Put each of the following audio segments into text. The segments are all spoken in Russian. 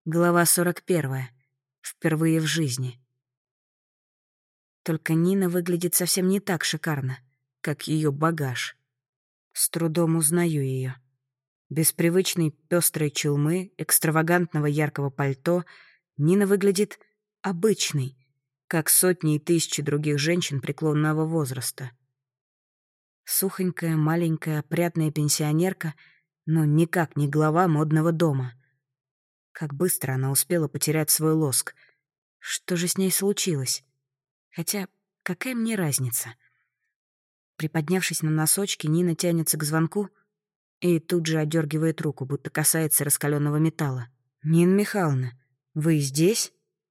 Глава 41. Впервые в жизни. Только Нина выглядит совсем не так шикарно, как ее багаж. С трудом узнаю ее. Без привычной пестрой челмы, экстравагантного яркого пальто Нина выглядит обычной, как сотни и тысячи других женщин преклонного возраста. Сухонькая, маленькая, опрятная пенсионерка, но никак не глава модного дома. Как быстро она успела потерять свой лоск. Что же с ней случилось? Хотя, какая мне разница? Приподнявшись на носочки, Нина тянется к звонку и тут же отдергивает руку, будто касается раскаленного металла. «Нина Михайловна, вы здесь?»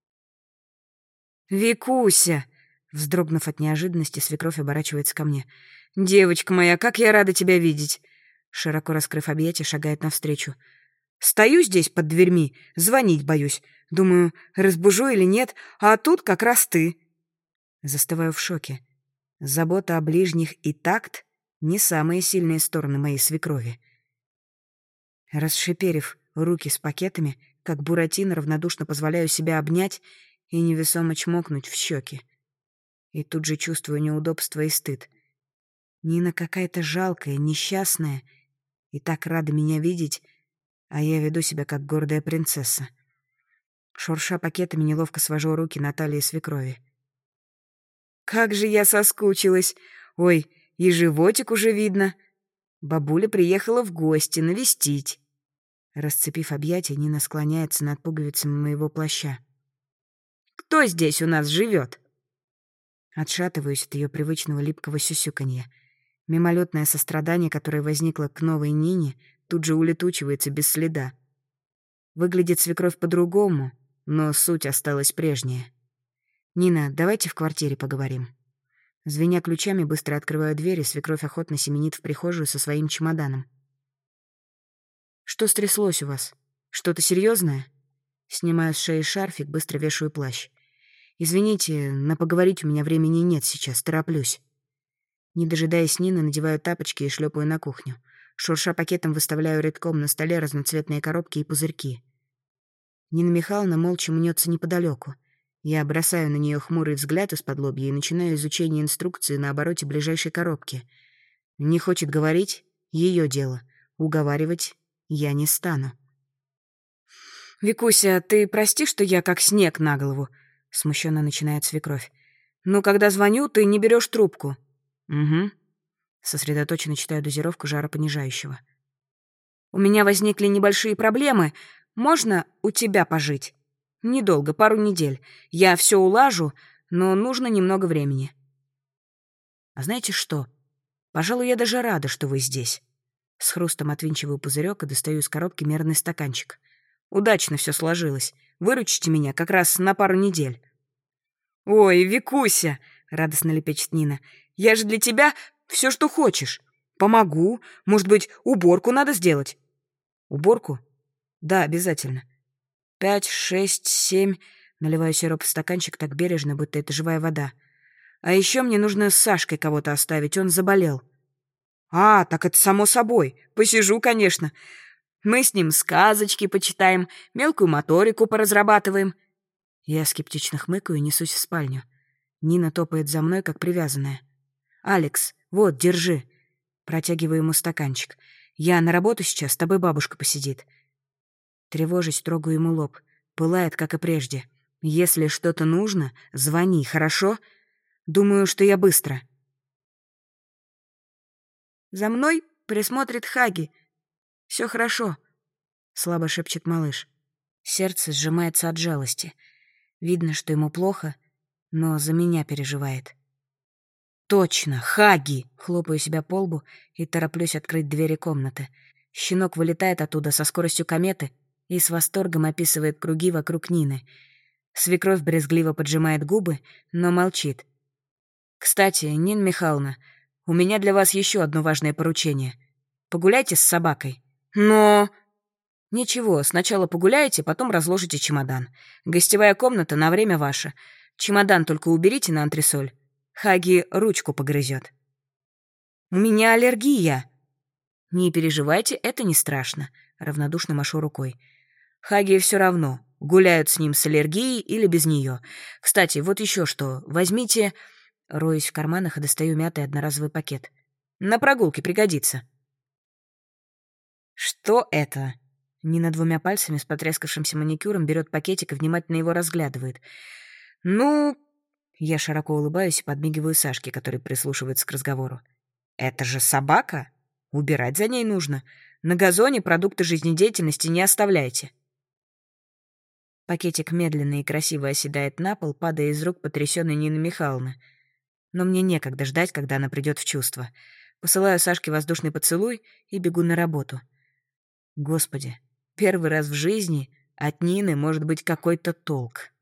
«Викуся!» Вздрогнув от неожиданности, свекровь оборачивается ко мне. «Девочка моя, как я рада тебя видеть!» Широко раскрыв объятия, шагает навстречу. «Стою здесь под дверьми, звонить боюсь. Думаю, разбужу или нет, а тут как раз ты». Застываю в шоке. Забота о ближних и такт — не самые сильные стороны моей свекрови. Расшиперив руки с пакетами, как Буратино, равнодушно позволяю себя обнять и невесомо чмокнуть в щеки. И тут же чувствую неудобство и стыд. Нина какая-то жалкая, несчастная и так рада меня видеть, а я веду себя как гордая принцесса. Шурша пакетами, неловко свожу руки на талии свекрови. «Как же я соскучилась! Ой, и животик уже видно! Бабуля приехала в гости навестить!» Расцепив объятия, Нина склоняется над пуговицами моего плаща. «Кто здесь у нас живет?» Отшатываюсь от ее привычного липкого сюсюканья. Мимолетное сострадание, которое возникло к новой Нине, тут же улетучивается без следа. Выглядит свекровь по-другому, но суть осталась прежняя. «Нина, давайте в квартире поговорим». Звеня ключами, быстро открываю дверь, и свекровь охотно семенит в прихожую со своим чемоданом. «Что стряслось у вас? Что-то серьезное?» Снимаю с шеи шарфик, быстро вешаю плащ. «Извините, но поговорить у меня времени нет сейчас, тороплюсь». Не дожидаясь Нины, надеваю тапочки и шлепаю на кухню. Шурша пакетом, выставляю редком на столе разноцветные коробки и пузырьки. Нина Михайловна молча мнется неподалеку. Я бросаю на нее хмурый взгляд из-под-лобья и начинаю изучение инструкции на обороте ближайшей коробки. Не хочет говорить — ее дело. Уговаривать я не стану. «Викуся, ты прости, что я как снег на голову», — смущенно начинает свекровь. «Но когда звоню, ты не берешь трубку». «Угу». Сосредоточенно читаю дозировку жаропонижающего. «У меня возникли небольшие проблемы. Можно у тебя пожить? Недолго, пару недель. Я все улажу, но нужно немного времени». «А знаете что? Пожалуй, я даже рада, что вы здесь». С хрустом отвинчиваю пузырек и достаю из коробки мерный стаканчик. «Удачно все сложилось. Выручите меня как раз на пару недель». «Ой, Викуся!» — радостно лепечет Нина. «Я же для тебя все, что хочешь. Помогу. Может быть, уборку надо сделать?» «Уборку? Да, обязательно. 5, 6, 7. Наливаю сироп в стаканчик так бережно, будто это живая вода. «А еще мне нужно с Сашкой кого-то оставить, он заболел». «А, так это само собой. Посижу, конечно. Мы с ним сказочки почитаем, мелкую моторику поразрабатываем». Я скептично хмыкаю и несусь в спальню. Нина топает за мной, как привязанная. «Алекс, вот, держи». Протягиваю ему стаканчик. «Я на работу сейчас, с тобой бабушка посидит». Тревожусь, трогаю ему лоб. Пылает, как и прежде. «Если что-то нужно, звони, хорошо? Думаю, что я быстро». «За мной присмотрит Хаги. Все хорошо», — слабо шепчет малыш. Сердце сжимается от жалости. Видно, что ему плохо, но за меня переживает. «Точно, Хаги!» — хлопаю себя по лбу и тороплюсь открыть двери комнаты. Щенок вылетает оттуда со скоростью кометы и с восторгом описывает круги вокруг Нины. Свекровь брезгливо поджимает губы, но молчит. «Кстати, Нина Михайловна, у меня для вас еще одно важное поручение. Погуляйте с собакой». «Но...» «Ничего, сначала погуляете, потом разложите чемодан. Гостевая комната на время ваша. Чемодан только уберите на антресоль. Хаги ручку погрызет». «У меня аллергия». «Не переживайте, это не страшно», — равнодушно машу рукой. «Хаги все равно, Гуляют с ним с аллергией или без нее. Кстати, вот еще что. Возьмите... Роюсь в карманах и достаю мятый одноразовый пакет. На прогулке пригодится. Что это? Нина двумя пальцами с потрескавшимся маникюром берет пакетик и внимательно его разглядывает. Ну... Я широко улыбаюсь и подмигиваю Сашке, который прислушивается к разговору. Это же собака? Убирать за ней нужно. На газоне продукты жизнедеятельности не оставляйте. Пакетик медленно и красиво оседает на пол, падая из рук потрясённой Нины Михайловны. Но мне некогда ждать, когда она придёт в чувство. Посылаю Сашке воздушный поцелуй и бегу на работу. Господи, первый раз в жизни от Нины может быть какой-то толк.